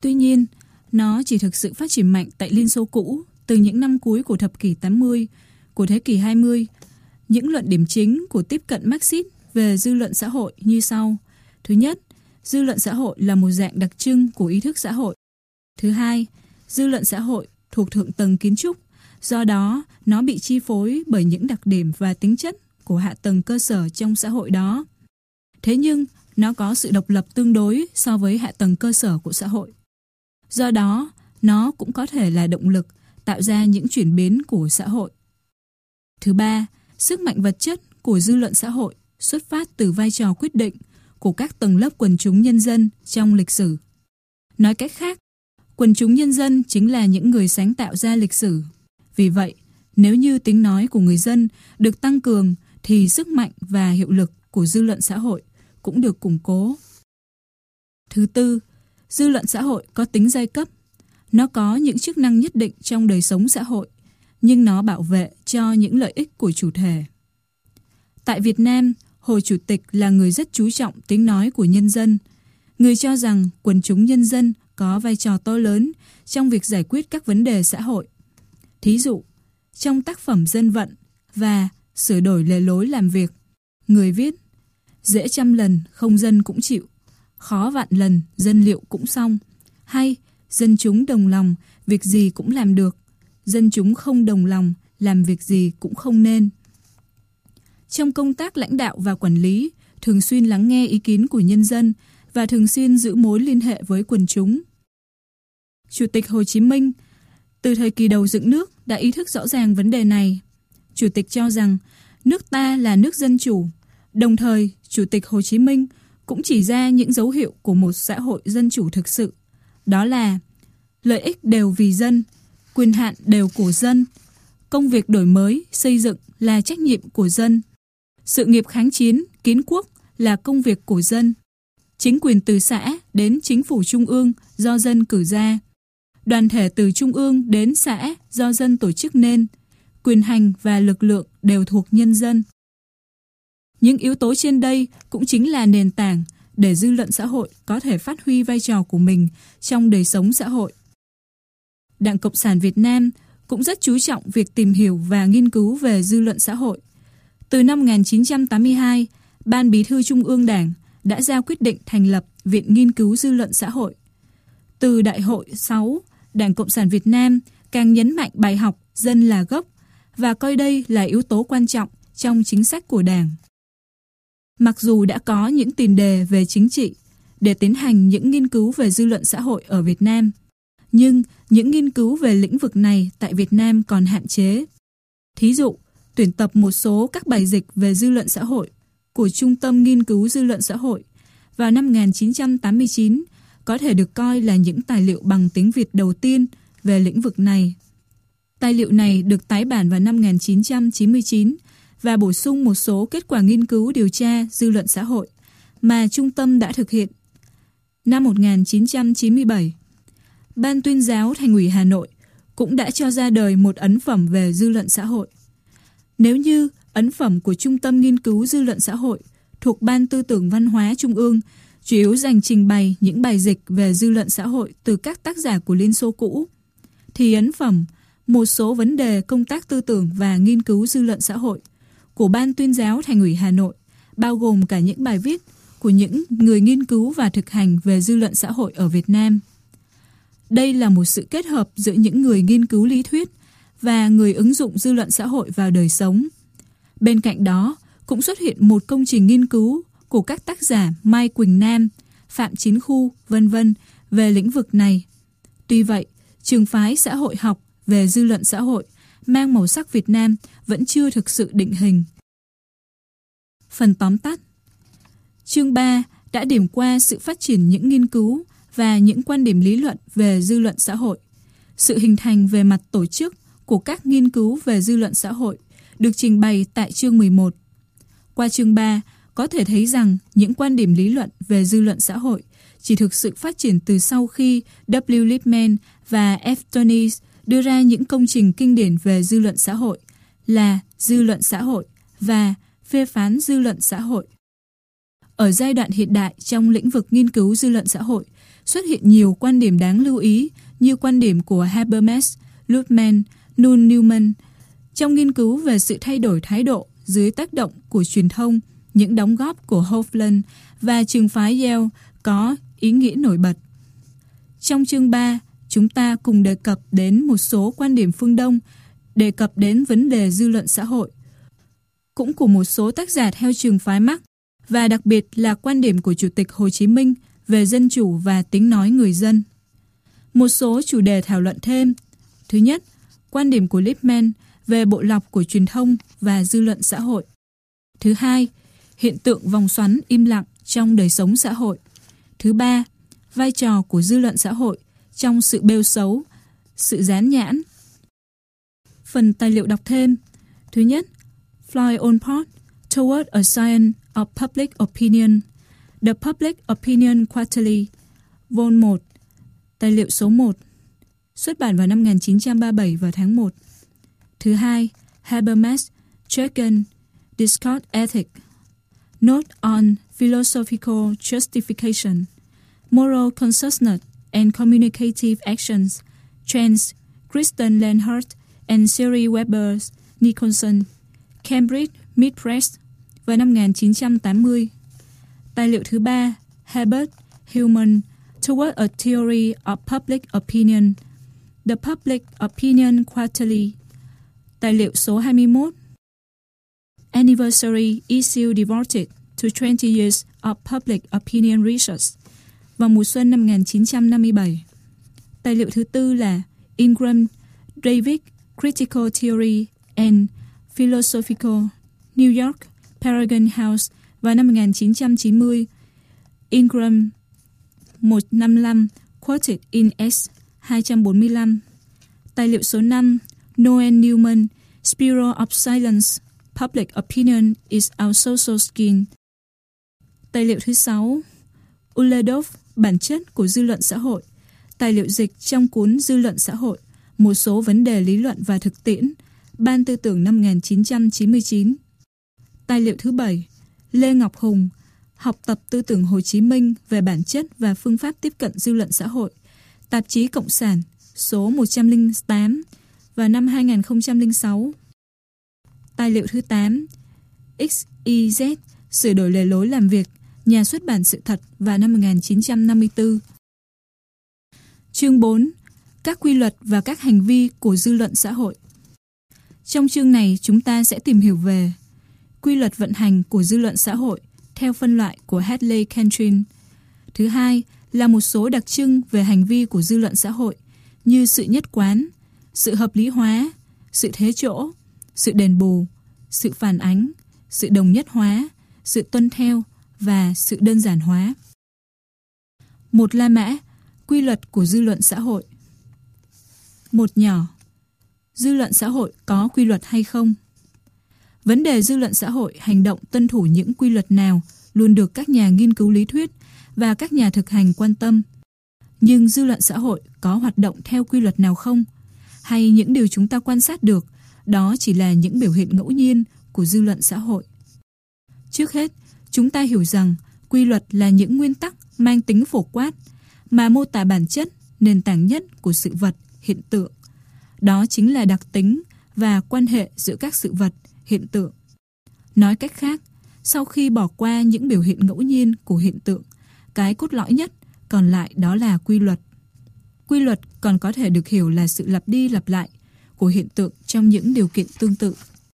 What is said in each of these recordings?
Tuy nhiên, nó chỉ thực sự phát triển mạnh tại Liên Xô cũ từ những năm cuối của thập kỷ 80 của thế kỷ 20. Những luận điểm chính của tiếp cận Marxist về dư luận xã hội như sau. Thứ nhất, dư luận xã hội là một dạng đặc trưng của ý thức xã hội. Thứ hai, dư luận xã hội thuộc thượng tầng kiến trúc, do đó nó bị chi phối bởi những đặc điểm và tính chất của hạ tầng cơ sở trong xã hội đó. Thế nhưng, nó có sự độc lập tương đối so với hạ tầng cơ sở của xã hội. Do đó, nó cũng có thể là động lực tạo ra những chuyển biến của xã hội. Thứ ba, sức mạnh vật chất của dư luận xã hội xuất phát từ vai trò quyết định của các tầng lớp quần chúng nhân dân trong lịch sử. Nói cách khác, quần chúng nhân dân chính là những người sáng tạo ra lịch sử. Vì vậy, nếu như tiếng nói của người dân được tăng cường thì sức mạnh và hiệu lực của dư luận xã hội cũng được củng cố. Thứ tư, dư luận xã hội có tính giai cấp. Nó có những chức năng nhất định trong đời sống xã hội, nhưng nó bảo vệ cho những lợi ích của chủ thể. Tại Việt Nam, Hồ Chủ tịch là người rất chú trọng tiếng nói của nhân dân. Người cho rằng quần chúng nhân dân có vai trò to lớn trong việc giải quyết các vấn đề xã hội. Thí dụ, trong tác phẩm Dân vận và Sửa đổi lề lối làm việc, người viết: dễ trăm lần không dân cũng chịu, khó vạn lần dân liệu cũng xong. Hay dân chúng đồng lòng, việc gì cũng làm được, dân chúng không đồng lòng, làm việc gì cũng không nên. Trong công tác lãnh đạo và quản lý, thường xuyên lắng nghe ý kiến của nhân dân và thường xuyên giữ mối liên hệ với quần chúng. Chủ tịch Hồ Chí Minh từ thời kỳ đầu dựng nước đã ý thức rõ ràng vấn đề này. Chủ tịch cho rằng nước ta là nước dân chủ. Đồng thời, Chủ tịch Hồ Chí Minh cũng chỉ ra những dấu hiệu của một xã hội dân chủ thực sự. Đó là lợi ích đều vì dân, quyền hạn đều của dân, công việc đổi mới, xây dựng là trách nhiệm của dân, sự nghiệp kháng chiến, kiến quốc là công việc của dân, chính quyền từ xã đến chính phủ trung ương do dân cử ra, đoàn thể từ trung ương đến xã do dân tổ chức nên, quyền hành và lực lượng đều thuộc nhân dân. Những yếu tố trên đây cũng chính là nền tảng để dư luận xã hội có thể phát huy vai trò của mình trong đời sống xã hội. Đảng Cộng sản Việt Nam cũng rất chú trọng việc tìm hiểu và nghiên cứu về dư luận xã hội. Từ năm 1982, Ban Bí thư Trung ương Đảng đã ra quyết định thành lập Viện Nghiên cứu Dư luận xã hội. Từ Đại hội 6, Đảng Cộng sản Việt Nam càng nhấn mạnh bài học dân là gốc và coi đây là yếu tố quan trọng trong chính sách của Đảng. Mặc dù đã có những tiền đề về chính trị để tiến hành những nghiên cứu về dư luận xã hội ở Việt Nam, nhưng những nghiên cứu về lĩnh vực này tại Việt Nam còn hạn chế. Thí dụ, tuyển tập một số các bài dịch về dư luận xã hội của Trung tâm Nghiên cứu Dư luận xã hội vào năm 1989 có thể được coi là những tài liệu bằng tiếng Việt đầu tiên về lĩnh vực này. Tài liệu này được tái bản vào năm 1999 và bổ sung một số kết quả nghiên cứu điều tra dư luận xã hội mà trung tâm đã thực hiện. Năm 1997, Ban Tuyên giáo Thành ủy Hà Nội cũng đã cho ra đời một ấn phẩm về dư luận xã hội. Nếu như ấn phẩm của Trung tâm Nghiên cứu Dư luận xã hội thuộc Ban Tư tưởng Văn hóa Trung ương chủ yếu dành trình bày những bài dịch về dư luận xã hội từ các tác giả của Liên Xô cũ, thì ấn phẩm một số vấn đề công tác tư tưởng và nghiên cứu dư luận xã hội của Ban Tuyên giáo Thành ủy Hà Nội bao gồm cả những bài viết của những người nghiên cứu và thực hành về dư luận xã hội ở Việt Nam. Đây là một sự kết hợp giữa những người nghiên cứu lý thuyết và người ứng dụng dư luận xã hội vào đời sống. Bên cạnh đó, cũng xuất hiện một công trình nghiên cứu của các tác giả Mai Quỳnh Nam, Phạm Chín Khu, v.v. về lĩnh vực này. Tuy vậy, trường phái xã hội học về dư luận xã hội mang màu sắc Việt Nam vẫn chưa thực sự định hình. Phần tóm tắt. Chương 3 đã điểm qua sự phát triển những nghiên cứu và những quan điểm lý luận về dư luận xã hội, sự hình thành về mặt tổ chức của các nghiên cứu về dư luận xã hội được trình bày tại chương 11. Qua chương 3, có thể thấy rằng những quan điểm lý luận về dư luận xã hội chỉ thực sự phát triển từ sau khi W. Lippmann và F. Tönnies đưa ra những công trình kinh điển về dư luận xã hội là Dư luận xã hội và Phê phán dư luận xã hội. Ở giai đoạn hiện đại trong lĩnh vực nghiên cứu dư luận xã hội, xuất hiện nhiều quan điểm đáng lưu ý như quan điểm của Habermas, Luhmann, Newman. Trong nghiên cứu về sự thay đổi thái độ dưới tác động của truyền thông, những đóng góp của Hovland và trường phái Yale có ý nghĩa nổi bật. Trong chương 3, chúng ta cùng đề cập đến một số quan điểm phương Đông, đề cập đến vấn đề dư luận xã hội, cũng của một số tác giả theo trường phái Marx, và đặc biệt là quan điểm của Chủ tịch Hồ Chí Minh về dân chủ và tiếng nói người dân. Một số chủ đề thảo luận thêm. Thứ nhất, quan điểm của Lippmann về bộ lọc của truyền thông và dư luận xã hội. Thứ hai, hiện tượng vòng xoắn im lặng trong đời sống xã hội. Thứ ba, vai trò của dư luận xã hội trong sự bêu xấu, sự dán nhãn. Phần tài liệu đọc thêm. Thứ nhất, Floyd Olport, Toward a Science of Public Opinion, The Public Opinion Quarterly, Vol 1, tài liệu số 1, xuất bản vào năm 1937 vào tháng 1. Thứ hai, Habermas, Jürgen, Discourse Ethic, Note on Philosophical Justification, Moral Consciousness and Communicative Actions, Trans, Kristen Lenhart and Siri Weber Nicholson, Cambridge Mid Press, vào năm 1980. Tài liệu thứ ba, Herbert Hillman, Toward a Theory of Public Opinion, The Public Opinion Quarterly, tài liệu số 21. Anniversary issue devoted to 20 years of Public Opinion Research, vào mùa xuân năm 1957. Tài liệu thứ tư là Ingram, David, Critical Theory and Philosophical, New York, Paragon House, vào năm 1990. Ingram 155, quoted in S 245. Tài liệu số 5, Noel Newman, Spiral of Silence, Public Opinion is Our Social Skin. Tài liệu thứ 6, Uledov, Bản chất của dư luận xã hội. Tài liệu dịch trong cuốn Dư luận xã hội, một số vấn đề lý luận và thực tiễn, Ban Tư tưởng năm 1999. Tài liệu thứ 7, Lê Ngọc Hùng, Học tập tư tưởng Hồ Chí Minh về bản chất và phương pháp tiếp cận dư luận xã hội, Tạp chí Cộng sản, số 108, vào năm 2006. Tài liệu thứ 8, XYZ, Sửa đổi lề lối làm việc, Nhà xuất bản Sự thật, vào năm 1954. Chương 4, các quy luật và các hành vi của dư luận xã hội. Trong chương này chúng ta sẽ tìm hiểu về quy luật vận hành của dư luận xã hội theo phân loại của Hadley Cantrin. Thứ hai là một số đặc trưng về hành vi của dư luận xã hội như sự nhất quán, sự hợp lý hóa, sự thế chỗ, sự đền bù, sự phản ánh, sự đồng nhất hóa, sự tuân theo và sự đơn giản hóa. Một La Mã, quy luật của dư luận xã hội. Một nhỏ, dư luận xã hội có quy luật hay không? Vấn đề dư luận xã hội hành động tuân thủ những quy luật nào luôn được các nhà nghiên cứu lý thuyết và các nhà thực hành quan tâm. Nhưng dư luận xã hội có hoạt động theo quy luật nào không? Hay những điều chúng ta quan sát được, đó chỉ là những biểu hiện ngẫu nhiên của dư luận xã hội? Trước hết, chúng ta hiểu rằng quy luật là những nguyên tắc mang tính phổ quát mà mô tả bản chất, nền tảng nhất của sự vật, hiện tượng. Đó chính là đặc tính và quan hệ giữa các sự vật, hiện tượng. Nói cách khác, sau khi bỏ qua những biểu hiện ngẫu nhiên của hiện tượng, cái cốt lõi nhất còn lại đó là quy luật. Quy luật còn có thể được hiểu là sự lặp đi lặp lại của hiện tượng trong những điều kiện tương tự.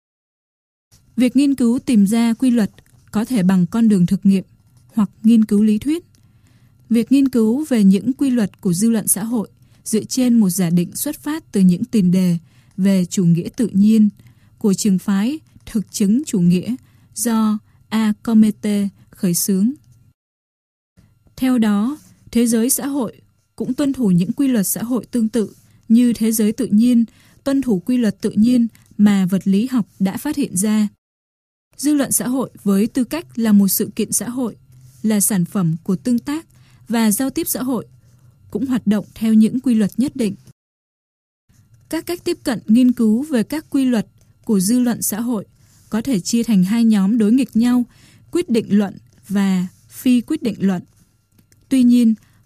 Việc nghiên cứu tìm ra quy luật có thể bằng con đường thực nghiệm hoặc nghiên cứu lý thuyết. Việc nghiên cứu về những quy luật của dư luận xã hội dựa trên một giả định xuất phát từ những tiền đề về chủ nghĩa tự nhiên của trường phái thực chứng chủ nghĩa do A. Comte khởi xướng. Theo đó, thế giới xã hội cũng tuân thủ những quy luật xã hội tương tự như thế giới tự nhiên tuân thủ quy luật tự nhiên mà vật lý học đã phát hiện ra. Dư luận xã hội với tư cách là một sự kiện xã hội, là sản phẩm của tương tác và giao tiếp xã hội, cũng hoạt động theo những quy luật nhất định. Các cách tiếp cận nghiên cứu về các quy luật của dư luận xã hội có thể chia thành hai nhóm đối nghịch nhau, quyết định luận và phi quyết định luận. Tuy nhiên,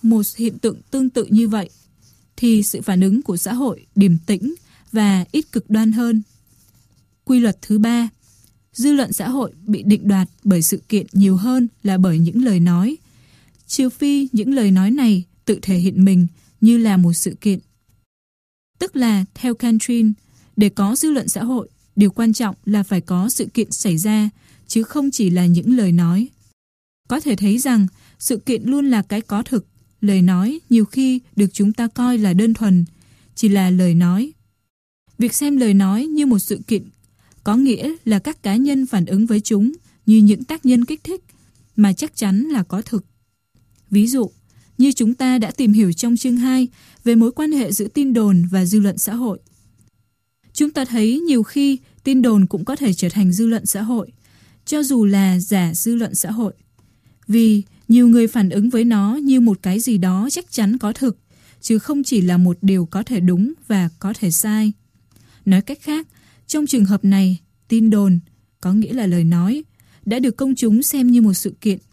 một hiện tượng tương tự như vậy, thì sự phản ứng của xã hội điềm tĩnh và ít cực đoan hơn. Quy luật thứ 3, dư luận xã hội bị định đoạt bởi sự kiện nhiều hơn là bởi những lời nói, trừ phi những lời nói này tự thể hiện mình như là một sự kiện. Tức là, theo Cantrin, để có dư luận xã hội, điều quan trọng là phải có sự kiện xảy ra, chứ không chỉ là những lời nói. Có thể thấy rằng, sự kiện luôn là cái có thực, lời nói nhiều khi được chúng ta coi là đơn thuần, chỉ là lời nói. Việc xem lời nói như một sự kiện có nghĩa là các cá nhân phản ứng với chúng như những tác nhân kích thích, mà chắc chắn là có thực. Ví dụ, như chúng ta đã tìm hiểu trong chương 2 về mối quan hệ giữa tin đồn và dư luận xã hội. Chúng ta thấy nhiều khi tin đồn cũng có thể trở thành dư luận xã hội, cho dù là giả dư luận xã hội. Vì nhiều người phản ứng với nó như một cái gì đó chắc chắn có thực, chứ không chỉ là một điều có thể đúng và có thể sai. Nói cách khác, trong trường hợp này, tin đồn, có nghĩa là lời nói, đã được công chúng xem như một sự kiện.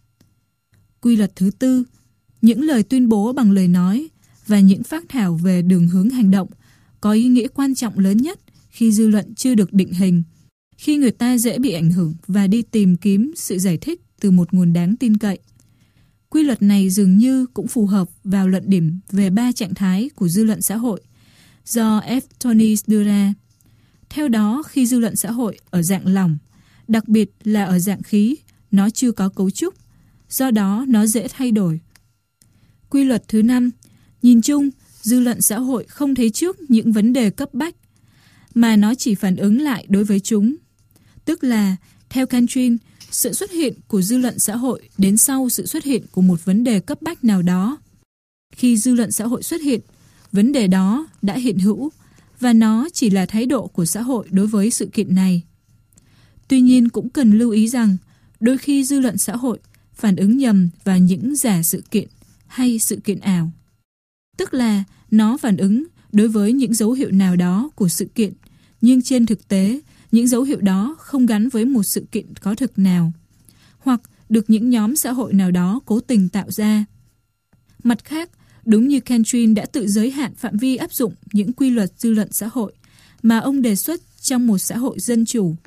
Quy luật thứ 4, những lời tuyên bố bằng lời nói và những phác thảo về đường hướng hành động có ý nghĩa quan trọng lớn nhất khi dư luận chưa được định hình, khi người ta dễ bị ảnh hưởng và đi tìm kiếm sự giải thích từ một nguồn đáng tin cậy. Quy luật này dường như cũng phù hợp vào luận điểm về 3 trạng thái của dư luận xã hội do F. Tony đưa ra. Theo đó, khi dư luận xã hội ở dạng lỏng, đặc biệt là ở dạng khí, nó chưa có cấu trúc, do đó nó dễ thay đổi. Quy luật thứ 5, nhìn chung, dư luận xã hội không thấy trước những vấn đề cấp bách, mà nó chỉ phản ứng lại đối với chúng. Tức là, theo Cantrin, sự xuất hiện của dư luận xã hội đến sau sự xuất hiện của một vấn đề cấp bách nào đó. Khi dư luận xã hội xuất hiện, vấn đề đó đã hiện hữu, và nó chỉ là thái độ của xã hội đối với sự kiện này. Tuy nhiên cũng cần lưu ý rằng, đôi khi dư luận xã hội phản ứng nhầm vào những giả sự kiện hay sự kiện ảo. Tức là nó phản ứng đối với những dấu hiệu nào đó của sự kiện, nhưng trên thực tế, những dấu hiệu đó không gắn với một sự kiện có thực nào, hoặc được những nhóm xã hội nào đó cố tình tạo ra. Mặt khác, đúng như Cantrin đã tự giới hạn phạm vi áp dụng những quy luật dư luận xã hội mà ông đề xuất trong một xã hội dân chủ.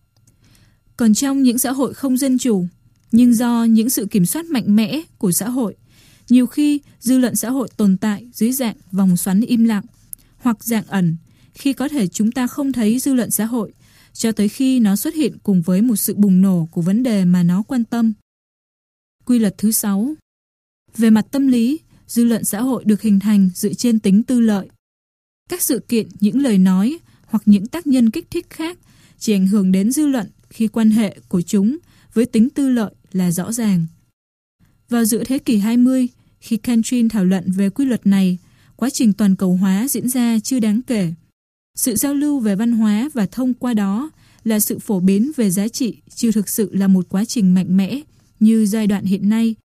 Còn trong những xã hội không dân chủ, nhưng do những sự kiểm soát mạnh mẽ của xã hội, nhiều khi dư luận xã hội tồn tại dưới dạng vòng xoắn im lặng, hoặc dạng ẩn, khi có thể chúng ta không thấy dư luận xã hội, cho tới khi nó xuất hiện cùng với một sự bùng nổ của vấn đề mà nó quan tâm. Quy luật thứ 6. Về mặt tâm lý, dư luận xã hội được hình thành dựa trên tính tư lợi. Các sự kiện, những lời nói hoặc những tác nhân kích thích khác chỉ ảnh hưởng đến dư luận khi quan hệ của chúng với tính tư lợi là rõ ràng. Vào giữa thế kỷ 20, khi Cantrin thảo luận về quy luật này, quá trình toàn cầu hóa diễn ra chưa đáng kể. Sự giao lưu về văn hóa và thông qua đó là sự phổ biến về giá trị chưa thực sự là một quá trình mạnh mẽ như giai đoạn hiện nay.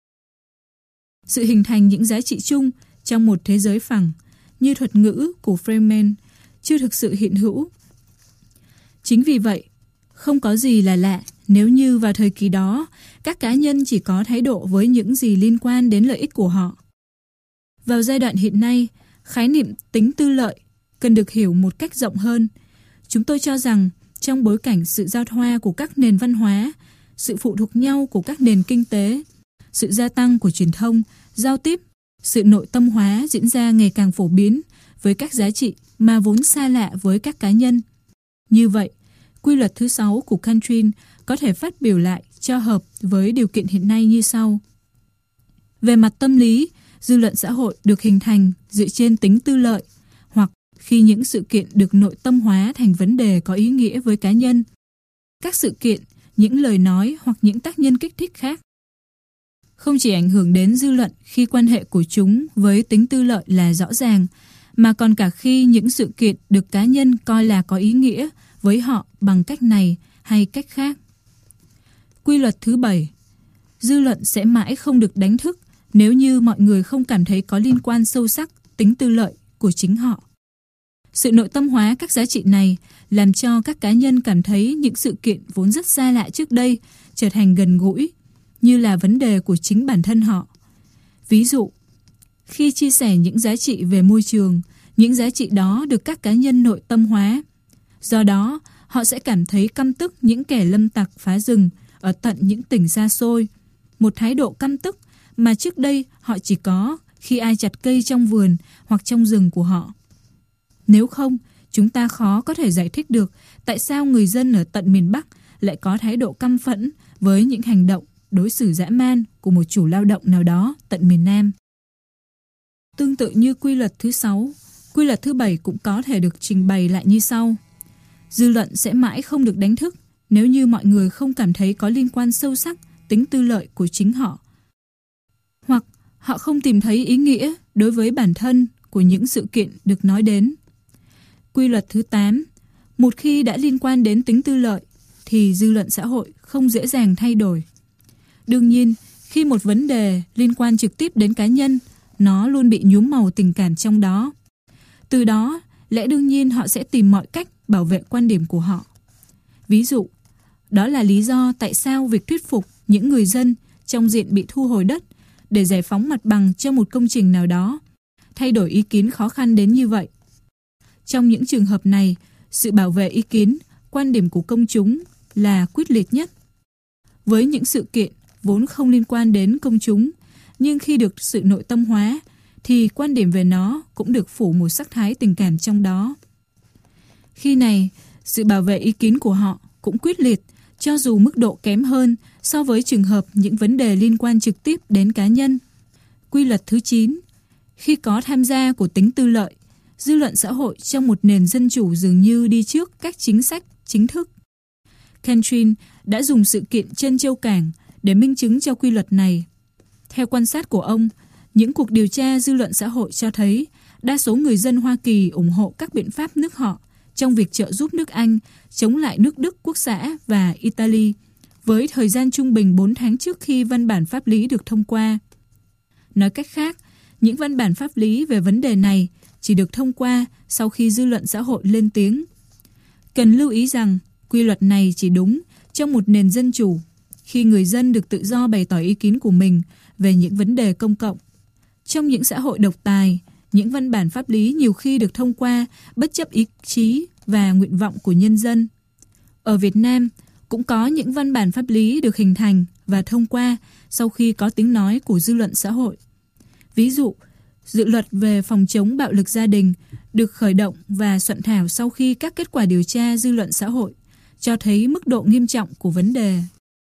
Sự hình thành những giá trị chung trong một thế giới phẳng như thuật ngữ của Freeman chưa thực sự hiện hữu. Chính vì vậy, không có gì là lạ nếu như vào thời kỳ đó các cá nhân chỉ có thái độ với những gì liên quan đến lợi ích của họ. Vào giai đoạn hiện nay, khái niệm tính tư lợi cần được hiểu một cách rộng hơn. Chúng tôi cho rằng trong bối cảnh sự giao thoa của các nền văn hóa, sự phụ thuộc nhau của các nền kinh tế, sự gia tăng của truyền thông, giao tiếp, sự nội tâm hóa diễn ra ngày càng phổ biến với các giá trị mà vốn xa lạ với các cá nhân. Như vậy, quy luật thứ 6 của Cantrin có thể phát biểu lại cho hợp với điều kiện hiện nay như sau. Về mặt tâm lý, dư luận xã hội được hình thành dựa trên tính tư lợi, hoặc khi những sự kiện được nội tâm hóa thành vấn đề có ý nghĩa với cá nhân. Các sự kiện, những lời nói hoặc những tác nhân kích thích khác không chỉ ảnh hưởng đến dư luận khi quan hệ của chúng với tính tư lợi là rõ ràng, mà còn cả khi những sự kiện được cá nhân coi là có ý nghĩa với họ bằng cách này hay cách khác. Quy luật thứ 7. Dư luận sẽ mãi không được đánh thức nếu như mọi người không cảm thấy có liên quan sâu sắc tính tư lợi của chính họ. Sự nội tâm hóa các giá trị này làm cho các cá nhân cảm thấy những sự kiện vốn rất xa lạ trước đây trở thành gần gũi, như là vấn đề của chính bản thân họ. Ví dụ, Khi chia sẻ những giá trị về môi trường, những giá trị đó được các cá nhân nội tâm hóa. Do đó, họ sẽ cảm thấy căm tức những kẻ lâm tặc phá rừng ở tận những tỉnh xa xôi. Một thái độ căm tức mà trước đây họ chỉ có khi ai chặt cây trong vườn hoặc trong rừng của họ. Nếu không, chúng ta khó có thể giải thích được tại sao người dân ở tận miền Bắc lại có thái độ căm phẫn với những hành động đối xử dã man của một chủ lao động nào đó tận miền Nam. Tương tự như quy luật thứ 6, quy luật thứ 7 cũng có thể được trình bày lại như sau. Dư luận sẽ mãi không được đánh thức nếu như mọi người không cảm thấy có liên quan sâu sắc tính tư lợi của chính họ, hoặc họ không tìm thấy ý nghĩa đối với bản thân của những sự kiện được nói đến. Quy luật thứ 8, một khi đã liên quan đến tính tư lợi thì dư luận xã hội không dễ dàng thay đổi. Đương nhiên, khi một vấn đề liên quan trực tiếp đến cá nhân, nó luôn bị nhuốm màu tình cảm trong đó. Từ đó, lẽ đương nhiên họ sẽ tìm mọi cách bảo vệ quan điểm của họ. Ví dụ, đó là lý do tại sao việc thuyết phục những người dân trong diện bị thu hồi đất để giải phóng mặt bằng cho một công trình nào đó, thay đổi ý kiến khó khăn đến như vậy. Trong những trường hợp này, sự bảo vệ ý kiến, quan điểm của công chúng là quyết liệt nhất. Với những sự kiện vốn không liên quan đến công chúng, nhưng khi được sự nội tâm hóa, thì quan điểm về nó cũng được phủ một sắc thái tình cảm trong đó. Khi này, sự bảo vệ ý kiến của họ cũng quyết liệt, cho dù mức độ kém hơn so với trường hợp những vấn đề liên quan trực tiếp đến cá nhân. Quy luật thứ 9, khi có tham gia của tính tư lợi, dư luận xã hội trong một nền dân chủ dường như đi trước các chính sách chính thức. Catherine đã dùng sự kiện Trân Châu Cảng để minh chứng cho quy luật này. Theo quan sát của ông, những cuộc điều tra dư luận xã hội cho thấy đa số người dân Hoa Kỳ ủng hộ các biện pháp nước họ trong việc trợ giúp nước Anh chống lại nước Đức Quốc xã và Italy, với thời gian trung bình 4 tháng trước khi văn bản pháp lý được thông qua. Nói cách khác, những văn bản pháp lý về vấn đề này chỉ được thông qua sau khi dư luận xã hội lên tiếng. Cần lưu ý rằng, quy luật này chỉ đúng trong một nền dân chủ, khi người dân được tự do bày tỏ ý kiến của mình về những vấn đề công cộng. Trong những xã hội độc tài, những văn bản pháp lý nhiều khi được thông qua bất chấp ý chí và nguyện vọng của nhân dân. Ở Việt Nam, cũng có những văn bản pháp lý được hình thành và thông qua sau khi có tiếng nói của dư luận xã hội. Ví dụ, dự luật về phòng chống bạo lực gia đình được khởi động và soạn thảo sau khi các kết quả điều tra dư luận xã hội cho thấy mức độ nghiêm trọng của vấn đề.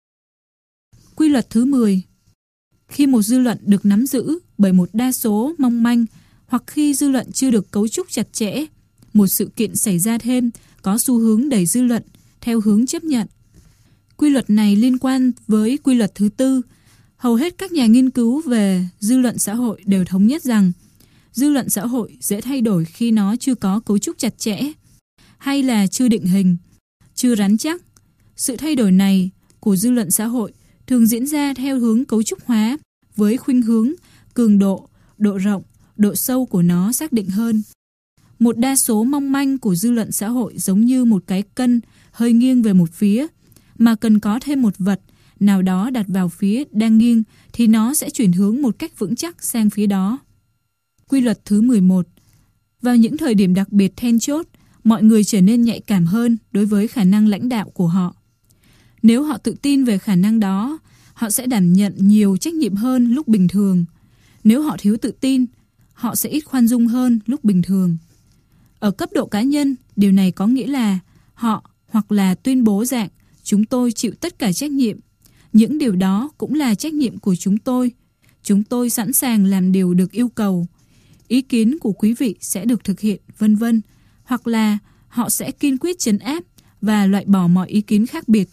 Quy luật thứ 10. Khi một dư luận được nắm giữ bởi một đa số mong manh, hoặc khi dư luận chưa được cấu trúc chặt chẽ, một sự kiện xảy ra thêm có xu hướng đẩy dư luận theo hướng chấp nhận. Quy luật này liên quan với quy luật thứ 4. Hầu hết các nhà nghiên cứu về dư luận xã hội đều thống nhất rằng dư luận xã hội dễ thay đổi khi nó chưa có cấu trúc chặt chẽ, hay là chưa định hình, chưa rắn chắc. Sự thay đổi này của dư luận xã hội thường diễn ra theo hướng cấu trúc hóa, với khuynh hướng, cường độ, độ rộng, độ sâu của nó xác định hơn. Một đa số mong manh của dư luận xã hội giống như một cái cân hơi nghiêng về một phía, mà cần có thêm một vật nào đó đặt vào phía đang nghiêng thì nó sẽ chuyển hướng một cách vững chắc sang phía đó. Quy luật thứ 11. Vào những thời điểm đặc biệt then chốt, mọi người trở nên nhạy cảm hơn đối với khả năng lãnh đạo của họ. Nếu họ tự tin về khả năng đó, họ sẽ đảm nhận nhiều trách nhiệm hơn lúc bình thường. Nếu họ thiếu tự tin, họ sẽ ít khoan dung hơn lúc bình thường. Ở cấp độ cá nhân, điều này có nghĩa là họ hoặc là tuyên bố dạng chúng tôi chịu tất cả trách nhiệm. Những điều đó cũng là trách nhiệm của chúng tôi. Chúng tôi sẵn sàng làm điều được yêu cầu. Ý kiến của quý vị sẽ được thực hiện, vân vân. Hoặc là họ sẽ kiên quyết trấn áp và loại bỏ mọi ý kiến khác biệt.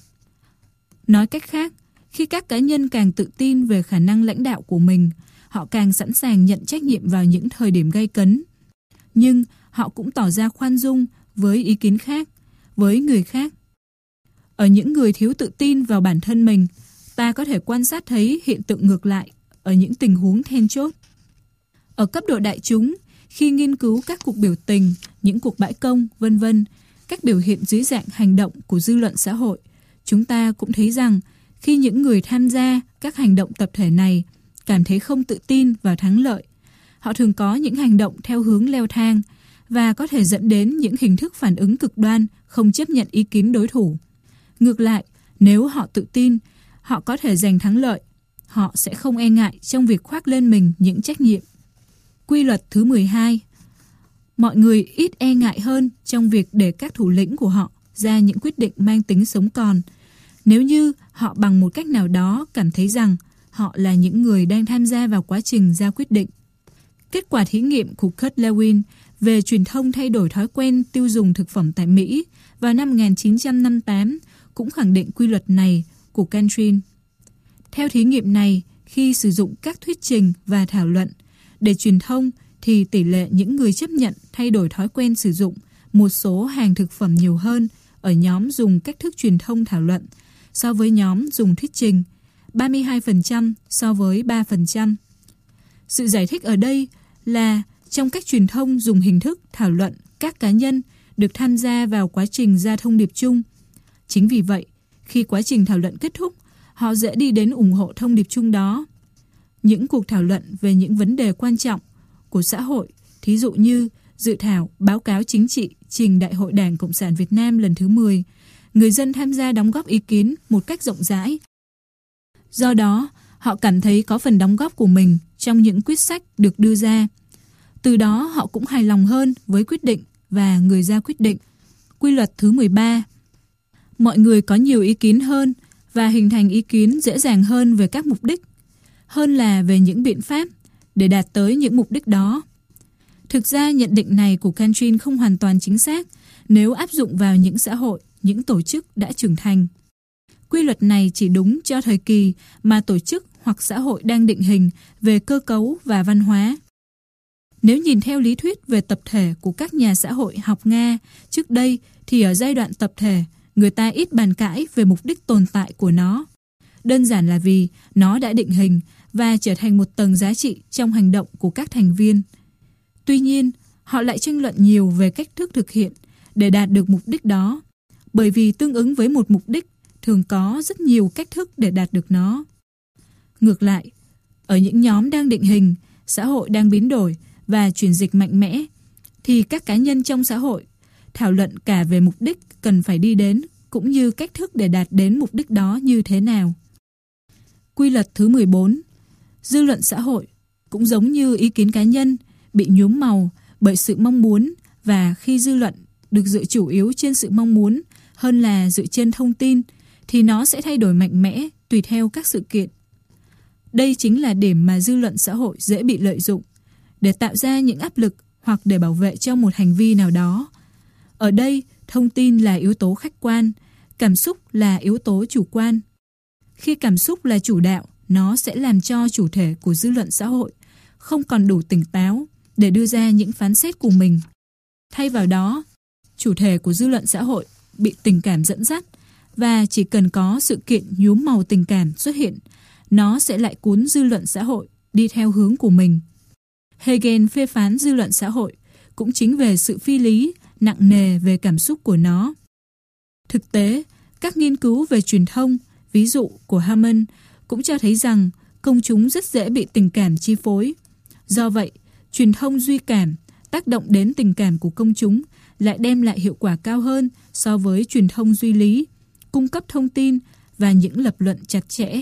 Nói cách khác, khi các cá nhân càng tự tin về khả năng lãnh đạo của mình, họ càng sẵn sàng nhận trách nhiệm vào những thời điểm gay cấn. Nhưng họ cũng tỏ ra khoan dung với ý kiến khác, với người khác. Ở những người thiếu tự tin vào bản thân mình, ta có thể quan sát thấy hiện tượng ngược lại ở những tình huống then chốt. Ở cấp độ đại chúng, khi nghiên cứu các cuộc biểu tình, những cuộc bãi công, vân vân, các biểu hiện dưới dạng hành động của dư luận xã hội, chúng ta cũng thấy rằng khi những người tham gia các hành động tập thể này cảm thấy không tự tin vào thắng lợi, họ thường có những hành động theo hướng leo thang và có thể dẫn đến những hình thức phản ứng cực đoan, không chấp nhận ý kiến đối thủ. Ngược lại, nếu họ tự tin, họ có thể giành thắng lợi. Họ sẽ không e ngại trong việc khoác lên mình những trách nhiệm. Quy luật thứ 12. Mọi người ít e ngại hơn trong việc để các thủ lĩnh của họ ra những quyết định mang tính sống còn, nếu như họ bằng một cách nào đó cảm thấy rằng họ là những người đang tham gia vào quá trình ra quyết định. Kết quả thí nghiệm của Kurt Lewin về truyền thông thay đổi thói quen tiêu dùng thực phẩm tại Mỹ vào năm 1958 cũng khẳng định quy luật này của Cantrin. Theo thí nghiệm này, khi sử dụng các thuyết trình và thảo luận để truyền thông thì tỷ lệ những người chấp nhận thay đổi thói quen sử dụng một số hàng thực phẩm nhiều hơn ở nhóm dùng cách thức truyền thông thảo luận so với nhóm dùng thuyết trình, 32% so với 3%. Sự giải thích ở đây là trong cách truyền thông dùng hình thức thảo luận, các cá nhân được tham gia vào quá trình ra thông điệp chung. Chính vì vậy, khi quá trình thảo luận kết thúc, họ dễ đi đến ủng hộ thông điệp chung đó. Những cuộc thảo luận về những vấn đề quan trọng của xã hội, thí dụ như dự thảo báo cáo chính trị trình Đại hội Đảng Cộng sản Việt Nam lần thứ 10, người dân tham gia đóng góp ý kiến một cách rộng rãi. Do đó, họ cảm thấy có phần đóng góp của mình trong những quyết sách được đưa ra. Từ đó họ cũng hài lòng hơn với quyết định và người ra quyết định. Quy luật thứ 13. Mọi người có nhiều ý kiến hơn và hình thành ý kiến dễ dàng hơn về các mục đích, hơn là về những biện pháp để đạt tới những mục đích đó. Thực ra nhận định này của Cantrin không hoàn toàn chính xác nếu áp dụng vào những xã hội, những tổ chức đã trưởng thành. Quy luật này chỉ đúng cho thời kỳ mà tổ chức hoặc xã hội đang định hình về cơ cấu và văn hóa. Nếu nhìn theo lý thuyết về tập thể của các nhà xã hội học Nga trước đây thì ở giai đoạn tập thể, người ta ít bàn cãi về mục đích tồn tại của nó. Đơn giản là vì nó đã định hình và trở thành một tầng giá trị trong hành động của các thành viên. Tuy nhiên, họ lại tranh luận nhiều về cách thức thực hiện để đạt được mục đích đó, bởi vì tương ứng với một mục đích thường có rất nhiều cách thức để đạt được nó. Ngược lại, ở những nhóm đang định hình, xã hội đang biến đổi và chuyển dịch mạnh mẽ, thì các cá nhân trong xã hội thảo luận cả về mục đích cần phải đi đến cũng như cách thức để đạt đến mục đích đó như thế nào. Quy luật thứ 14. Dư luận xã hội cũng giống như ý kiến cá nhân bị nhuốm màu bởi sự mong muốn, và khi dư luận được dựa chủ yếu trên sự mong muốn hơn là dựa trên thông tin thì nó sẽ thay đổi mạnh mẽ tùy theo các sự kiện. Đây chính là điểm mà dư luận xã hội dễ bị lợi dụng để tạo ra những áp lực hoặc để bảo vệ cho một hành vi nào đó. Ở đây, thông tin là yếu tố khách quan, cảm xúc là yếu tố chủ quan. Khi cảm xúc là chủ đạo, nó sẽ làm cho chủ thể của dư luận xã hội không còn đủ tỉnh táo để đưa ra những phán xét của mình. Thay vào đó, chủ thể của dư luận xã hội bị tình cảm dẫn dắt, và chỉ cần có sự kiện nhuốm màu tình cảm xuất hiện, nó sẽ lại cuốn dư luận xã hội đi theo hướng của mình. Hegel phê phán dư luận xã hội cũng chính về sự phi lý, nặng nề về cảm xúc của nó. Thực tế, các nghiên cứu về truyền thông, ví dụ của Hamann, cũng cho thấy rằng công chúng rất dễ bị tình cảm chi phối. Do vậy, truyền thông duy cảm tác động đến tình cảm của công chúng lại đem lại hiệu quả cao hơn so với truyền thông duy lý, cung cấp thông tin và những lập luận chặt chẽ.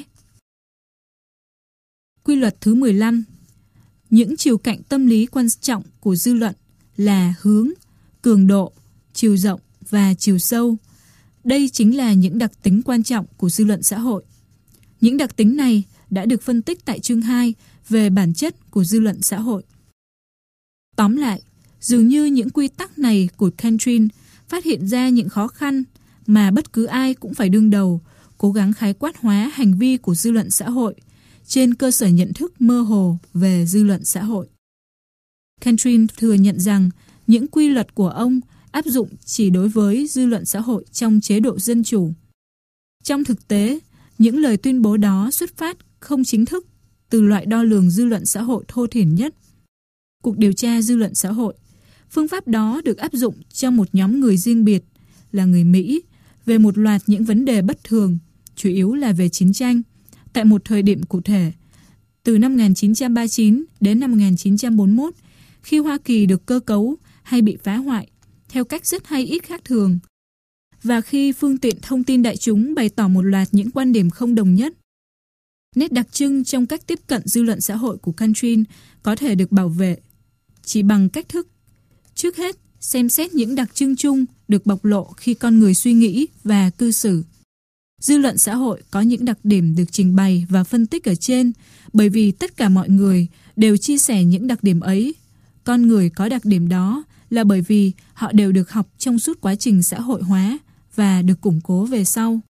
Quy luật thứ 15. Những chiều cạnh tâm lý quan trọng của dư luận là hướng, cường độ, chiều rộng và chiều sâu. Đây chính là những đặc tính quan trọng của dư luận xã hội. Những đặc tính này đã được phân tích tại chương 2 về bản chất của dư luận xã hội. Tóm lại, dường như những quy tắc này của Cantrin phát hiện ra những khó khăn mà bất cứ ai cũng phải đương đầu, cố gắng khái quát hóa hành vi của dư luận xã hội trên cơ sở nhận thức mơ hồ về dư luận xã hội. Cantrin thừa nhận rằng những quy luật của ông áp dụng chỉ đối với dư luận xã hội trong chế độ dân chủ. Trong thực tế, những lời tuyên bố đó xuất phát không chính thức từ loại đo lường dư luận xã hội thô thiển nhất, cuộc điều tra dư luận xã hội. Phương pháp đó được áp dụng cho một nhóm người riêng biệt là người Mỹ về một loạt những vấn đề bất thường, chủ yếu là về chiến tranh, tại một thời điểm cụ thể, từ năm 1939 đến năm 1941, khi Hoa Kỳ được cơ cấu hay bị phá hoại theo cách rất hay ít khác thường, và khi phương tiện thông tin đại chúng bày tỏ một loạt những quan điểm không đồng nhất. Nét đặc trưng trong cách tiếp cận dư luận xã hội của Kantrin có thể được bảo vệ chỉ bằng cách thức. Trước hết, xem xét những đặc trưng chung được bộc lộ khi con người suy nghĩ và cư xử. Dư luận xã hội có những đặc điểm được trình bày và phân tích ở trên bởi vì tất cả mọi người đều chia sẻ những đặc điểm ấy. Con người có đặc điểm đó là bởi vì họ đều được học trong suốt quá trình xã hội hóa và được củng cố về sau.